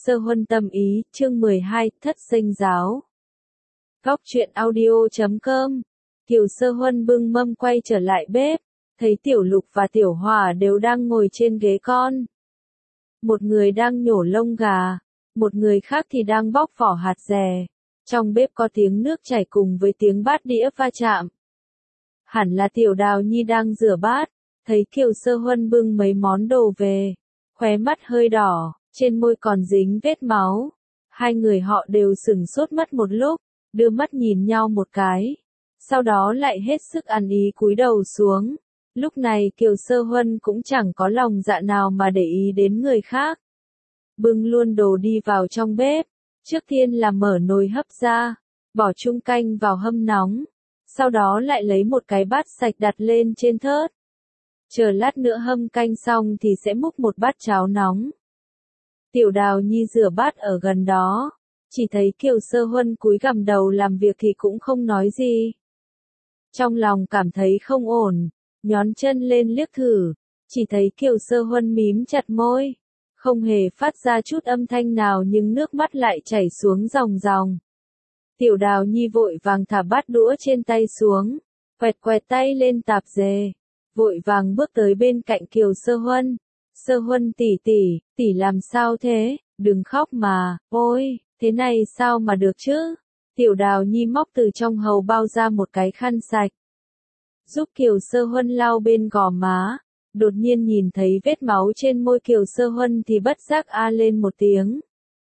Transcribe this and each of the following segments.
Sơ Huân tâm ý, chương 12, thất sinh giáo. Góc truyện audio.com. Kiều Sơ Huân bưng mâm quay trở lại bếp, thấy Tiểu Lục và Tiểu Hỏa đều đang ngồi trên ghế con. Một người đang nhổ lông gà, một người khác thì đang bóc vỏ hạt dè. Trong bếp có tiếng nước chảy cùng với tiếng bát đĩa va chạm. Hẳn là Tiểu Đào Nhi đang rửa bát, thấy Kiều Sơ Huân bưng mấy món đồ về, khóe mắt hơi đỏ, trên môi còn dính vết máu. Hai người họ đều sửng sốt mất một lúc, đưa mắt nhìn nhau một cái, sau đó lại hết sức ăn ý cúi đầu xuống. Lúc này Kiều Sơ Huân cũng chẳng có lòng dạ nào mà để ý đến người khác. Bưng luôn đồ đi vào trong bếp, trước tiên là mở nồi hấp ra, bỏ chung canh vào hâm nóng, sau đó lại lấy một cái bát sạch đặt lên trên thớt. Chờ lát nữa hâm canh xong thì sẽ múc một bát cháo nóng. Tiểu Đào Nhi rửa bát ở gần đó, chỉ thấy Kiều Sơ Huân cúi gằm đầu làm việc thì cũng không nói gì. Trong lòng cảm thấy không ổn, nhón chân lên liếc thử, chỉ thấy Kiều Sơ Huân mím chặt môi, không hề phát ra chút âm thanh nào nhưng nước mắt lại chảy xuống ròng ròng. Tiểu Đào Nhi vội vàng thả bát đũa trên tay xuống, quẹt quẹt tay lên tạp dề, vội vàng bước tới bên cạnh Kiều Sơ Huân. Sơ Huân tỷ làm sao thế, đừng khóc mà, ôi, thế này sao mà được chứ? Tiểu Đào Nhi móc từ trong hầu bao ra một cái khăn sạch, giúp Kiều Sơ Huân lau bên gò má. Đột nhiên nhìn thấy vết máu trên môi Kiều Sơ Huân thì bất giác a lên một tiếng,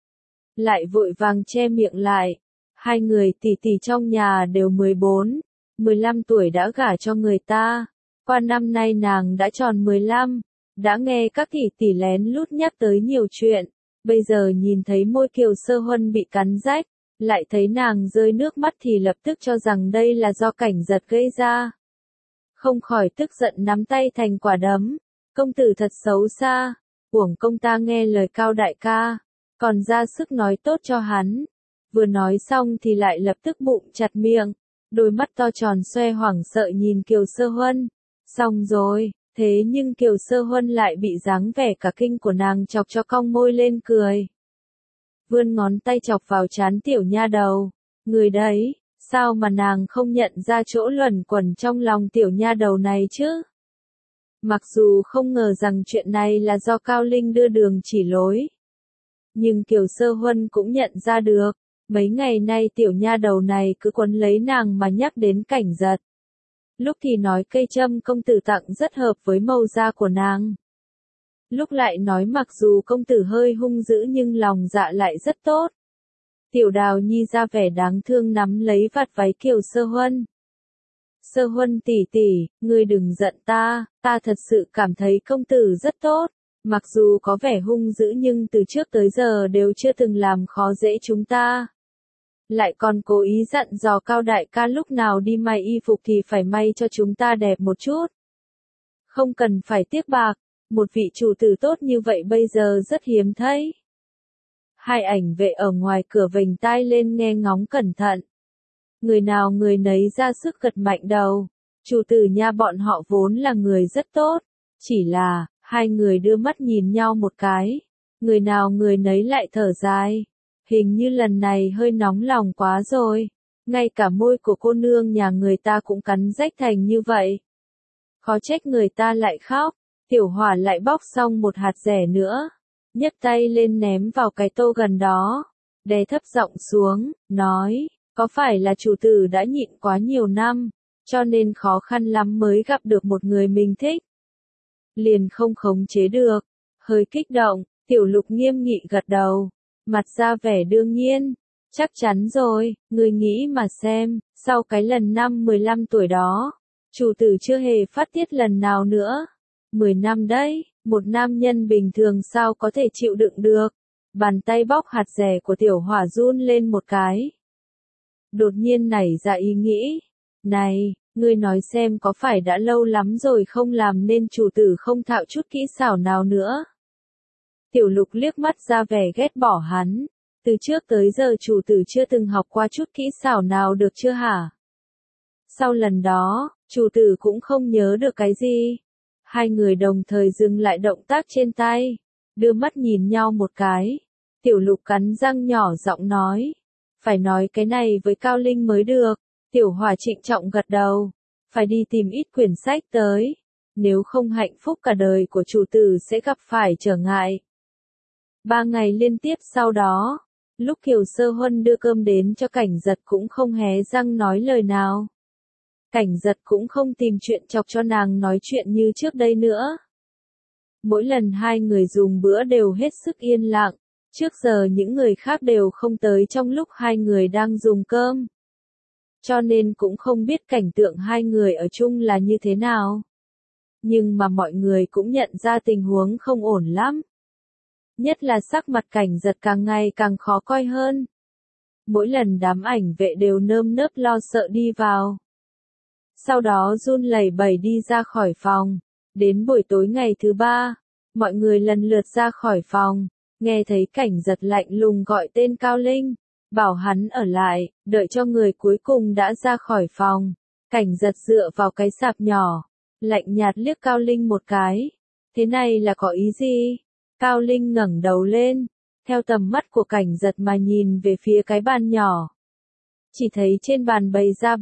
lại vội vàng che miệng lại. Hai người tỷ tỷ trong nhà đều 14, 15 tuổi đã gả cho người ta, qua năm nay nàng đã tròn 15. Đã nghe các tỷ tỷ lén lút nhắc tới nhiều chuyện, bây giờ nhìn thấy môi Kiều Sơ Huân bị cắn rách, lại thấy nàng rơi nước mắt thì lập tức cho rằng đây là do cảnh giật gây ra. Không khỏi tức giận nắm tay thành quả đấm, công tử thật xấu xa, uổng công ta nghe lời Cao đại ca, còn ra sức nói tốt cho hắn. Vừa nói xong thì lại lập tức bụng chặt miệng, đôi mắt to tròn xoe hoảng sợ nhìn Kiều Sơ Huân. Xong rồi. Thế nhưng Kiều Sơ Huân lại bị dáng vẻ cả kinh của nàng chọc cho cong môi lên cười. Vươn ngón tay chọc vào trán tiểu nha đầu. Người đấy, sao mà nàng không nhận ra chỗ luẩn quẩn trong lòng tiểu nha đầu này chứ? Mặc dù không ngờ rằng chuyện này là do Cao Linh đưa đường chỉ lối, nhưng Kiều Sơ Huân cũng nhận ra được, mấy ngày nay tiểu nha đầu này cứ quấn lấy nàng mà nhắc đến cảnh giật. Lúc thì nói cây châm công tử tặng rất hợp với màu da của nàng, lúc lại nói mặc dù công tử hơi hung dữ nhưng lòng dạ lại rất tốt. Tiểu Đào Nhi ra vẻ đáng thương nắm lấy vạt váy Kiều Sơ Huân. Sơ Huân tỷ, ngươi đừng giận ta thật sự cảm thấy công tử rất tốt, mặc dù có vẻ hung dữ nhưng từ trước tới giờ đều chưa từng làm khó dễ chúng ta. Lại còn cố ý dặn dò Cao đại ca lúc nào đi may y phục thì phải may cho chúng ta đẹp một chút. Không cần phải tiếc bạc, một vị chủ tử tốt như vậy bây giờ rất hiếm thấy. Hai ảnh vệ ở ngoài cửa vểnh tai lên nghe ngóng cẩn thận. Người nào người nấy ra sức gật mạnh đầu, chủ tử nha bọn họ vốn là người rất tốt, chỉ là, hai người đưa mắt nhìn nhau một cái, người nào người nấy lại thở dài. Hình như lần này hơi nóng lòng quá rồi, ngay cả môi của cô nương nhà người ta cũng cắn rách thành như vậy. Khó trách người ta lại khóc. Tiểu Hỏa lại bóc xong một hạt dẻ nữa, nhấc tay lên ném vào cái tô gần đó, đè thấp giọng xuống, nói, có phải là chủ tử đã nhịn quá nhiều năm, cho nên khó khăn lắm mới gặp được một người mình thích. Liền không khống chế được, hơi kích động, Tiểu Lục nghiêm nghị gật đầu. Mặt ra vẻ đương nhiên, chắc chắn rồi, người nghĩ mà xem, sau cái lần năm 15 tuổi đó, chủ tử chưa hề phát tiết lần nào nữa. 10 năm đấy, một nam nhân bình thường sao có thể chịu đựng được. Bàn tay bóc hạt dẻ của Tiểu Hỏa run lên một cái. Đột nhiên nảy ra ý nghĩ, này, ngươi nói xem có phải đã lâu lắm rồi không làm nên chủ tử không thạo chút kỹ xảo nào nữa. Tiểu Lục liếc mắt ra vẻ ghét bỏ hắn, từ trước tới giờ chủ tử chưa từng học qua chút kỹ xảo nào được chưa hả? Sau lần đó, chủ tử cũng không nhớ được cái gì. Hai người đồng thời dừng lại động tác trên tay, đưa mắt nhìn nhau một cái, Tiểu Lục cắn răng nhỏ giọng nói. Phải nói cái này với Cao Linh mới được. Tiểu Hòa trịnh trọng gật đầu. Phải đi tìm ít quyển sách tới. Nếu không hạnh phúc cả đời của chủ tử sẽ gặp phải trở ngại. 3 ngày liên tiếp sau đó, lúc Kiều Sơ Huân đưa cơm đến cho Cảnh Giật cũng không hé răng nói lời nào. Cảnh Giật cũng không tìm chuyện chọc cho nàng nói chuyện như trước đây nữa. Mỗi lần hai người dùng bữa đều hết sức yên lặng, trước giờ những người khác đều không tới trong lúc hai người đang dùng cơm. Cho nên cũng không biết cảnh tượng hai người ở chung là như thế nào. Nhưng mà mọi người cũng nhận ra tình huống không ổn lắm. Nhất là sắc mặt Cảnh Giật càng ngày càng khó coi hơn. Mỗi lần đám ảnh vệ đều nơm nớp lo sợ đi vào. Sau đó run lẩy bẩy đi ra khỏi phòng. Đến buổi tối ngày thứ 3, mọi người lần lượt ra khỏi phòng, nghe thấy Cảnh Giật lạnh lùng gọi tên Cao Linh, bảo hắn ở lại, đợi cho người cuối cùng đã ra khỏi phòng. Cảnh Giật dựa vào cái sạp nhỏ, lạnh nhạt liếc Cao Linh một cái. Thế này là có ý gì? Cao Linh ngẩng đầu lên, theo tầm mắt của Cảnh Giật mà nhìn về phía cái bàn nhỏ. Chỉ thấy trên bàn bày ra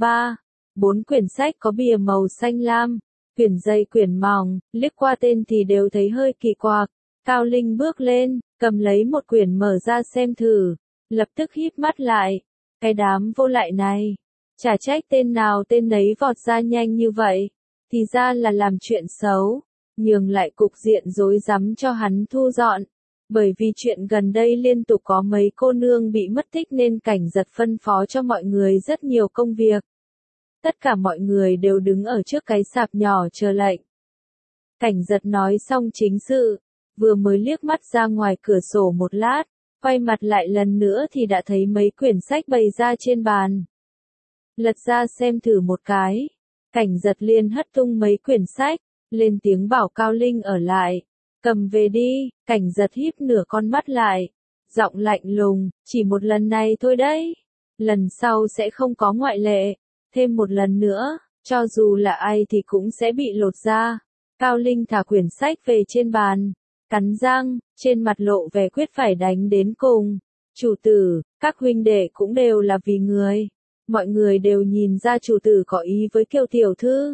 4 quyển sách có bìa màu xanh lam, quyển dày quyển mỏng, liếc qua tên thì đều thấy hơi kỳ quặc. Cao Linh bước lên, cầm lấy một quyển mở ra xem thử, lập tức híp mắt lại. Cái đám vô lại này, chả trách tên nào tên nấy vọt ra nhanh như vậy, thì ra là làm chuyện xấu, nhường lại cục diện rối rắm cho hắn thu dọn. Bởi vì chuyện gần đây liên tục có mấy cô nương bị mất tích nên Cảnh Giật phân phó cho mọi người rất nhiều công việc. Tất cả mọi người đều đứng ở trước cái sạp nhỏ chờ lệnh. Cảnh Giật nói xong chính sự, vừa mới liếc mắt ra ngoài cửa sổ một lát, quay mặt lại lần nữa thì đã thấy mấy quyển sách bày ra trên bàn. Lật ra xem thử một cái, Cảnh Giật liền hất tung mấy quyển sách, lên tiếng bảo Cao Linh ở lại. Cầm về đi. Cảnh Giật híp nửa con mắt lại, giọng lạnh lùng, chỉ một lần này thôi đấy. Lần sau sẽ không có ngoại lệ. Thêm một lần nữa, cho dù là ai thì cũng sẽ bị lột ra. Cao Linh thả quyển sách về trên bàn, cắn răng, trên mặt lộ vẻ quyết phải đánh đến cùng. Chủ tử, các huynh đệ cũng đều là vì người. Mọi người đều nhìn ra chủ tử có ý với Kiều tiểu thư.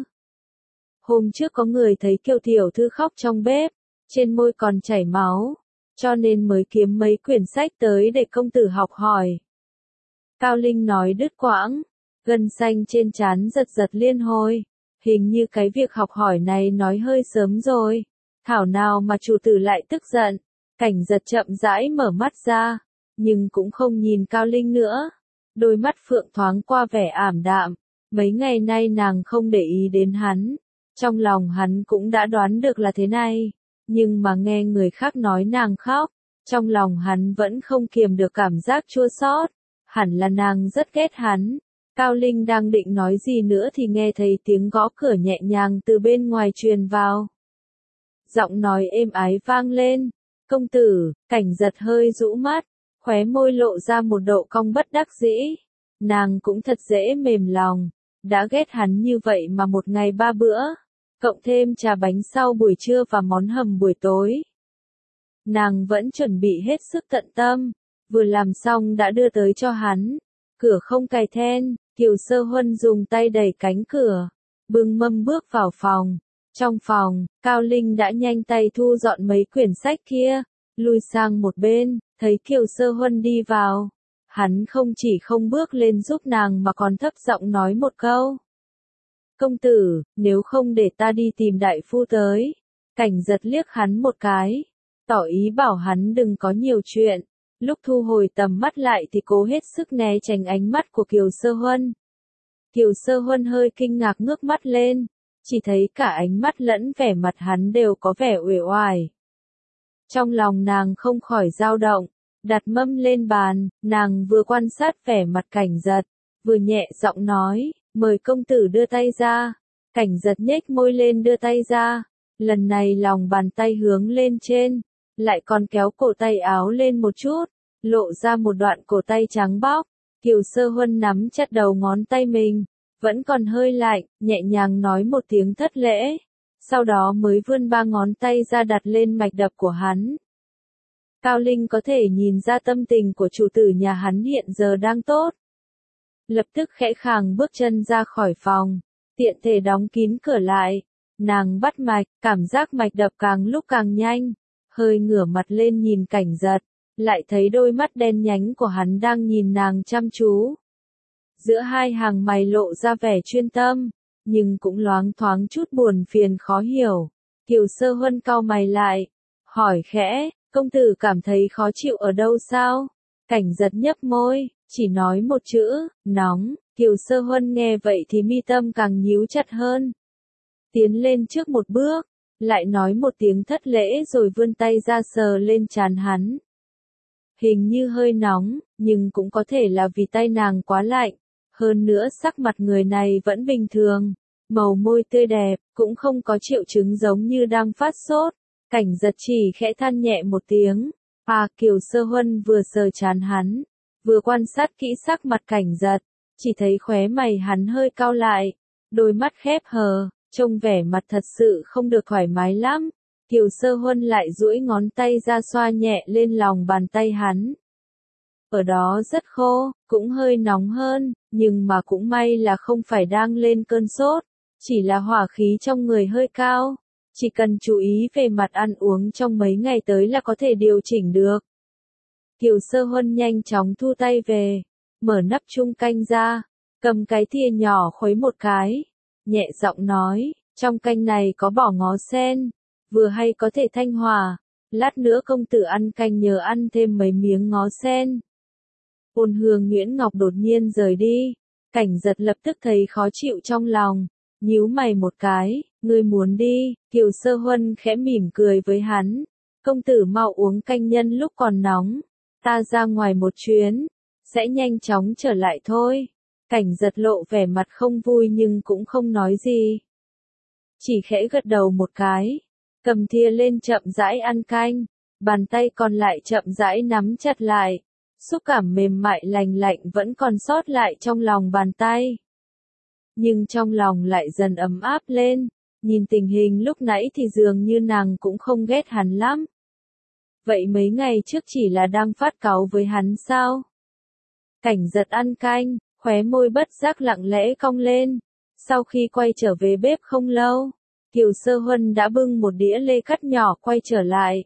Hôm trước có người thấy Kiều tiểu thư khóc trong bếp, trên môi còn chảy máu, cho nên mới kiếm mấy quyển sách tới để công tử học hỏi. Cao Linh nói đứt quãng, gân xanh trên trán giật giật liên hồi. Hình như cái việc học hỏi này nói hơi sớm rồi. Thảo nào mà chủ tử lại tức giận. Cảnh Giật chậm rãi mở mắt ra, nhưng cũng không nhìn Cao Linh nữa. Đôi mắt phượng thoáng qua vẻ ảm đạm. Mấy ngày nay nàng không để ý đến hắn. Trong lòng hắn cũng đã đoán được là thế này. Nhưng mà nghe người khác nói nàng khóc, trong lòng hắn vẫn không kiềm được cảm giác chua xót. Hẳn là nàng rất ghét hắn. Cao Linh đang định nói gì nữa thì nghe thấy tiếng gõ cửa nhẹ nhàng từ bên ngoài truyền vào. Giọng nói êm ái vang lên. Công tử. Cảnh Giật hơi rũ mắt, khóe môi lộ ra một độ cong bất đắc dĩ. Nàng cũng thật dễ mềm lòng. Đã ghét hắn như vậy mà một ngày 3 bữa. Cộng thêm trà bánh sau buổi trưa và món hầm buổi tối. Nàng vẫn chuẩn bị hết sức tận tâm. Vừa làm xong đã đưa tới cho hắn. Cửa không cài then, Kiều Sơ Huân dùng tay đẩy cánh cửa, bưng mâm bước vào phòng. Trong phòng, Cao Linh đã nhanh tay thu dọn mấy quyển sách kia, lui sang một bên, thấy Kiều Sơ Huân đi vào. Hắn không chỉ không bước lên giúp nàng mà còn thấp giọng nói một câu. Công tử, nếu không để ta đi tìm đại phu tới. Cảnh Giật liếc hắn một cái, tỏ ý bảo hắn đừng có nhiều chuyện. Lúc thu hồi tầm mắt lại thì cố hết sức né tránh ánh mắt của Kiều Sơ Huân. Kiều Sơ Huân hơi kinh ngạc ngước mắt lên, chỉ thấy cả ánh mắt lẫn vẻ mặt hắn đều có vẻ uể oải. Trong lòng nàng không khỏi dao động, đặt mâm lên bàn, nàng vừa quan sát vẻ mặt Cảnh Giật, vừa nhẹ giọng nói, mời công tử đưa tay ra. Cảnh Giật nhếch môi lên đưa tay ra, lần này lòng bàn tay hướng lên trên, lại còn kéo cổ tay áo lên một chút, lộ ra một đoạn cổ tay trắng bóc. Kiều Sơ Huân nắm chặt đầu ngón tay mình, vẫn còn hơi lạnh, nhẹ nhàng nói một tiếng thất lễ, sau đó mới vươn 3 ngón tay ra đặt lên mạch đập của hắn. Cao Linh có thể nhìn ra tâm tình của chủ tử nhà hắn hiện giờ đang tốt. Lập tức khẽ khàng bước chân ra khỏi phòng, tiện thể đóng kín cửa lại. Nàng bắt mạch, cảm giác mạch đập càng lúc càng nhanh, hơi ngửa mặt lên nhìn Cảnh Giật, lại thấy đôi mắt đen nhánh của hắn đang nhìn nàng chăm chú. Giữa hai hàng mày lộ ra vẻ chuyên tâm, nhưng cũng loáng thoáng chút buồn phiền khó hiểu. Kiều Sơ Huân cau mày lại, hỏi khẽ, công tử cảm thấy khó chịu ở đâu sao? Cảnh Giật nhấp môi, chỉ nói một chữ, nóng. Kiều Sơ Huân nghe vậy thì mi tâm càng nhíu chặt hơn. Tiến lên trước một bước, lại nói một tiếng thất lễ rồi vươn tay ra sờ lên trán hắn. Hình như hơi nóng, nhưng cũng có thể là vì tay nàng quá lạnh. Hơn nữa sắc mặt người này vẫn bình thường, màu môi tươi đẹp, cũng không có triệu chứng giống như đang phát sốt. Cảnh Giật chỉ khẽ than nhẹ một tiếng. Kiều Sơ Huân vừa sờ trán hắn, vừa quan sát kỹ sắc mặt Cảnh Giật, chỉ thấy khóe mày hắn hơi cau lại, đôi mắt khép hờ, trông vẻ mặt thật sự không được thoải mái lắm. Kiều Sơ Huân lại duỗi ngón tay ra xoa nhẹ lên lòng bàn tay hắn. Ở đó rất khô, cũng hơi nóng hơn, nhưng mà cũng may là không phải đang lên cơn sốt, chỉ là hỏa khí trong người hơi cao. Chỉ cần chú ý về mặt ăn uống trong mấy ngày tới là có thể điều chỉnh được. Kiều Sơ Huân nhanh chóng thu tay về, mở nắp chung canh ra, cầm cái thìa nhỏ khuấy một cái, nhẹ giọng nói, trong canh này có bỏ ngó sen, vừa hay có thể thanh hòa, lát nữa công tử ăn canh nhớ ăn thêm mấy miếng ngó sen. Ôn Hương Nguyễn Ngọc đột nhiên rời đi, Cảnh Giật lập tức thấy khó chịu trong lòng, nhíu mày một cái, ngươi muốn đi? Kiều Sơ Huân khẽ mỉm cười với hắn, công tử mau uống canh nhân lúc còn nóng, ta ra ngoài một chuyến, sẽ nhanh chóng trở lại thôi. Cảnh Giật lộ vẻ mặt không vui nhưng cũng không nói gì, chỉ khẽ gật đầu một cái, cầm thìa lên chậm rãi ăn canh, bàn tay còn lại chậm rãi nắm chặt lại, xúc cảm mềm mại lành lạnh vẫn còn sót lại trong lòng bàn tay. Nhưng trong lòng lại dần ấm áp lên, nhìn tình hình lúc nãy thì dường như nàng cũng không ghét hắn lắm. Vậy mấy ngày trước chỉ là đang phát cáu với hắn sao? Cảnh Giật ăn canh, khóe môi bất giác lặng lẽ cong lên. Sau khi quay trở về bếp không lâu, Kiều Sơ Huân đã bưng một đĩa lê cắt nhỏ quay trở lại.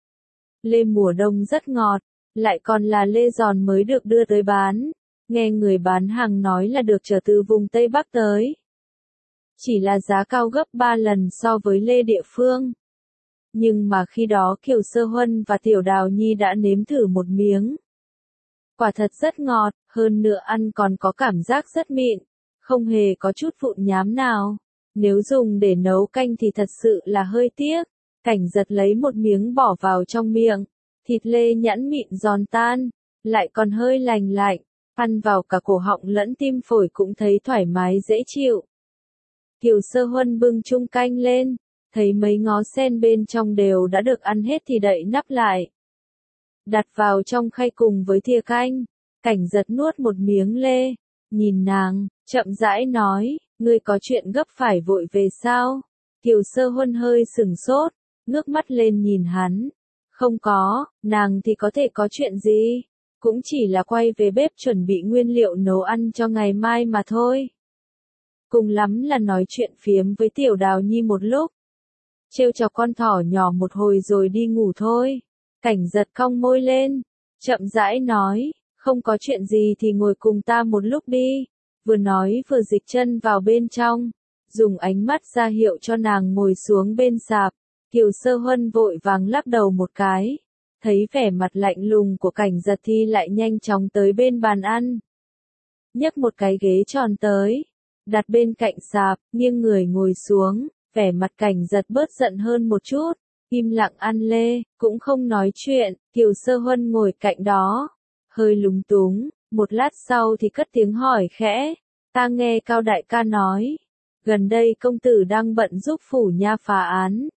Lê mùa đông rất ngọt, lại còn là lê giòn mới được đưa tới bán. Nghe người bán hàng nói là được trở từ vùng Tây Bắc tới. Chỉ là giá cao gấp 3 lần so với lê địa phương. Nhưng mà khi đó Kiều Sơ Huân và Tiểu Đào Nhi đã nếm thử một miếng. Quả thật rất ngọt, hơn nữa ăn còn có cảm giác rất mịn, không hề có chút vụn nhám nào. Nếu dùng để nấu canh thì thật sự là hơi tiếc. Cảnh Giật lấy một miếng bỏ vào trong miệng, thịt lê nhẵn mịn giòn tan, lại còn hơi lành lạnh, ăn vào cả cổ họng lẫn tim phổi cũng thấy thoải mái dễ chịu. Kiều Sơ Huân bưng chung canh lên, thấy mấy ngó sen bên trong đều đã được ăn hết thì đậy nắp lại, đặt vào trong khay cùng với thìa canh. Cảnh Giật nuốt một miếng lê, nhìn nàng, chậm rãi nói, ngươi có chuyện gấp phải vội về sao? Kiều Sơ Huân hơi sửng sốt, ngước mắt lên nhìn hắn. Không có, nàng thì có thể có chuyện gì? Cũng chỉ là quay về bếp chuẩn bị nguyên liệu nấu ăn cho ngày mai mà thôi. Cùng lắm là nói chuyện phiếm với Tiểu Đào Nhi một lúc, trêu chọc con thỏ nhỏ một hồi rồi đi ngủ thôi. Cảnh Giật cong môi lên, chậm rãi nói, không có chuyện gì thì ngồi cùng ta một lúc đi. Vừa nói vừa dịch chân vào bên trong, dùng ánh mắt ra hiệu cho nàng ngồi xuống bên sạp. Kiều Sơ Huân vội vàng lắc đầu một cái, thấy vẻ mặt lạnh lùng của Cảnh Giật thì lại nhanh chóng tới bên bàn ăn. Nhấc một cái ghế tròn tới, đặt bên cạnh sạp, nghiêng người ngồi xuống, vẻ mặt Cảnh Giật bớt giận hơn một chút, im lặng ăn lê, cũng không nói chuyện. Kiều Sơ Huân ngồi cạnh đó, hơi lúng túng, một lát sau thì cất tiếng hỏi khẽ, ta nghe Cao đại ca nói, gần đây công tử đang bận giúp phủ nha phá án,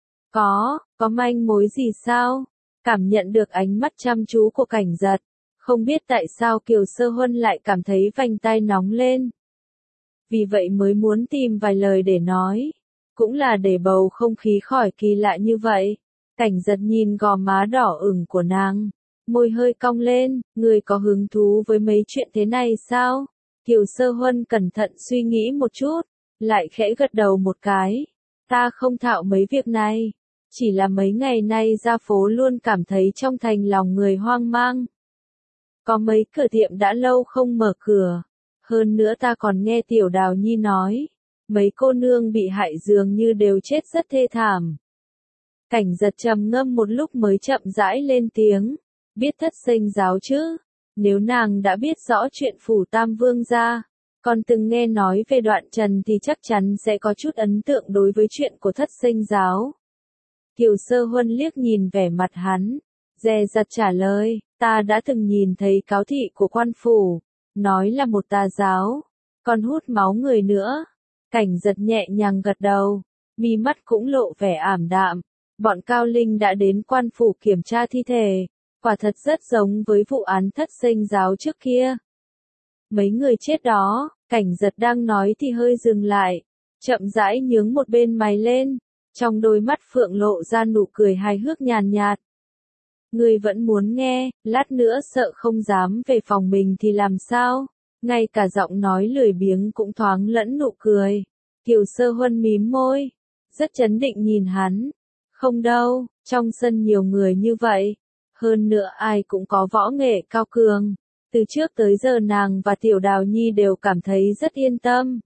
có manh mối gì sao? Cảm nhận được ánh mắt chăm chú của Cảnh Giật, không biết tại sao Kiều Sơ Huân lại cảm thấy vành tai nóng lên. Vì vậy mới muốn tìm vài lời để nói, cũng là để bầu không khí khỏi kỳ lạ như vậy. Cảnh Giật nhìn gò má đỏ ửng của nàng, môi hơi cong lên, người có hứng thú với mấy chuyện thế này sao? Kiều Sơ Huân cẩn thận suy nghĩ một chút, lại khẽ gật đầu một cái. Ta không thạo mấy việc này, chỉ là mấy ngày nay ra phố luôn cảm thấy trong thành lòng người hoang mang. Có mấy cửa tiệm đã lâu không mở cửa, hơn nữa ta còn nghe Tiểu Đào Nhi nói, mấy cô nương bị hại dường như đều chết rất thê thảm. Cảnh Giật trầm ngâm một lúc mới chậm rãi lên tiếng, biết Thất Sinh giáo chứ, nếu nàng đã biết rõ chuyện phủ Tam Vương gia, còn từng nghe nói về Đoạn Trần thì chắc chắn sẽ có chút ấn tượng đối với chuyện của Thất Sinh giáo. Kiều Sơ Huân liếc nhìn vẻ mặt hắn, dè dặt trả lời, ta đã từng nhìn thấy cáo thị của quan phủ, nói là một tà giáo, còn hút máu người nữa. Cảnh Giật nhẹ nhàng gật đầu, mi mắt cũng lộ vẻ ảm đạm. Bọn Cao Linh đã đến quan phủ kiểm tra thi thể, quả thật rất giống với vụ án Thất Sinh giáo trước kia. Mấy người chết đó, Cảnh Giật đang nói thì hơi dừng lại, chậm rãi nhướng một bên mày lên, trong đôi mắt phượng lộ ra nụ cười hài hước nhàn nhạt. Người vẫn muốn nghe, lát nữa sợ không dám về phòng mình thì làm sao? Ngay cả giọng nói lười biếng cũng thoáng lẫn nụ cười. Kiều Sơ Huân mím môi, rất trấn định nhìn hắn. Không đâu, trong sân nhiều người như vậy. Hơn nữa ai cũng có võ nghệ cao cường. Từ trước tới giờ nàng và Tiểu Đào Nhi đều cảm thấy rất yên tâm.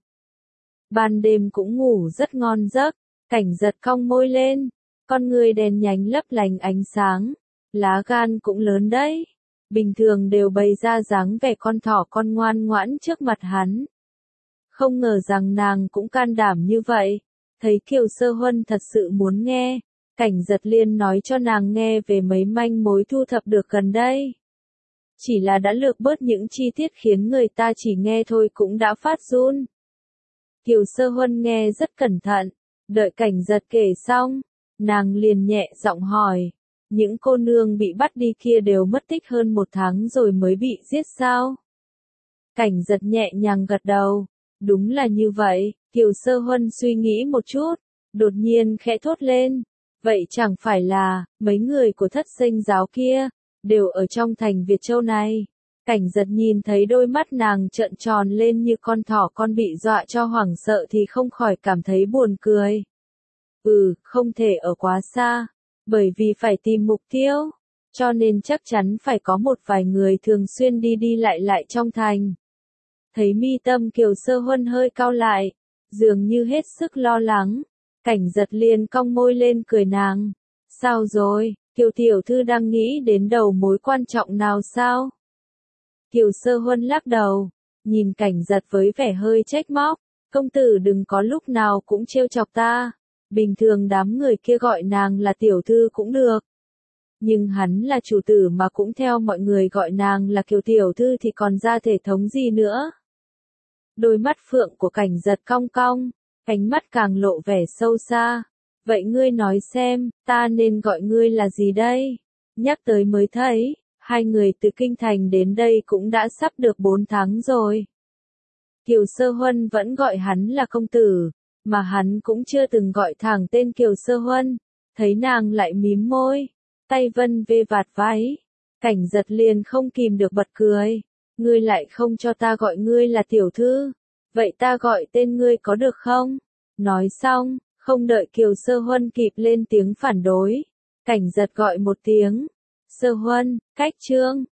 Ban đêm cũng ngủ rất ngon giấc. Cảnh Giật cong môi lên. Con người đèn nhánh lấp lánh ánh sáng. Lá gan cũng lớn đấy. Bình thường đều bày ra dáng vẻ con thỏ con ngoan ngoãn trước mặt hắn. Không ngờ rằng nàng cũng can đảm như vậy. Thấy Kiều Sơ Huân thật sự muốn nghe. Cảnh Giật liền nói cho nàng nghe về mấy manh mối thu thập được gần đây. Chỉ là đã lược bớt những chi tiết khiến người ta chỉ nghe thôi cũng đã phát run. Kiều Sơ Huân nghe rất cẩn thận, đợi Cảnh Giật kể xong, nàng liền nhẹ giọng hỏi, những cô nương bị bắt đi kia đều mất tích hơn 1 tháng rồi mới bị giết sao? Cảnh Giật nhẹ nhàng gật đầu, đúng là như vậy. Kiều Sơ Huân suy nghĩ một chút, đột nhiên khẽ thốt lên. Vậy chẳng phải là, mấy người của Thất Sinh giáo kia, đều ở trong thành Việt Châu này. Cảnh Giật nhìn thấy đôi mắt nàng trợn tròn lên như con thỏ con bị dọa cho hoảng sợ thì không khỏi cảm thấy buồn cười. Không thể ở quá xa, bởi vì phải tìm mục tiêu, cho nên chắc chắn phải có một vài người thường xuyên đi đi lại trong thành. Thấy mi tâm Kiều Sơ Huân hơi cau lại, dường như hết sức lo lắng. Cảnh Giật liền cong môi lên cười nàng. Sao rồi, Kiều tiểu thư đang nghĩ đến đầu mối quan trọng nào sao? Kiều Sơ Huân lắc đầu, nhìn Cảnh Giật với vẻ hơi trách móc. Công tử đừng có lúc nào cũng trêu chọc ta. Bình thường đám người kia gọi nàng là tiểu thư cũng được. Nhưng hắn là chủ tử mà cũng theo mọi người gọi nàng là Kiều tiểu thư thì còn ra thể thống gì nữa. Đôi mắt phượng của Cảnh Giật cong cong. Ánh mắt càng lộ vẻ sâu xa. Vậy ngươi nói xem, ta nên gọi ngươi là gì đây? Nhắc tới mới thấy, hai người từ Kinh Thành đến đây cũng đã sắp được 4 tháng rồi. Kiều Sơ Huân vẫn gọi hắn là công tử, mà hắn cũng chưa từng gọi thẳng tên Kiều Sơ Huân. Thấy nàng lại mím môi, tay vân vê vạt váy. Cảnh Giật liền không kìm được bật cười. Ngươi lại không cho ta gọi ngươi là tiểu thư. Vậy ta gọi tên ngươi có được không? Nói xong, không đợi Kiều Sơ Huân kịp lên tiếng phản đối. Cảnh Giật gọi một tiếng. Sơ Huân, cách chương.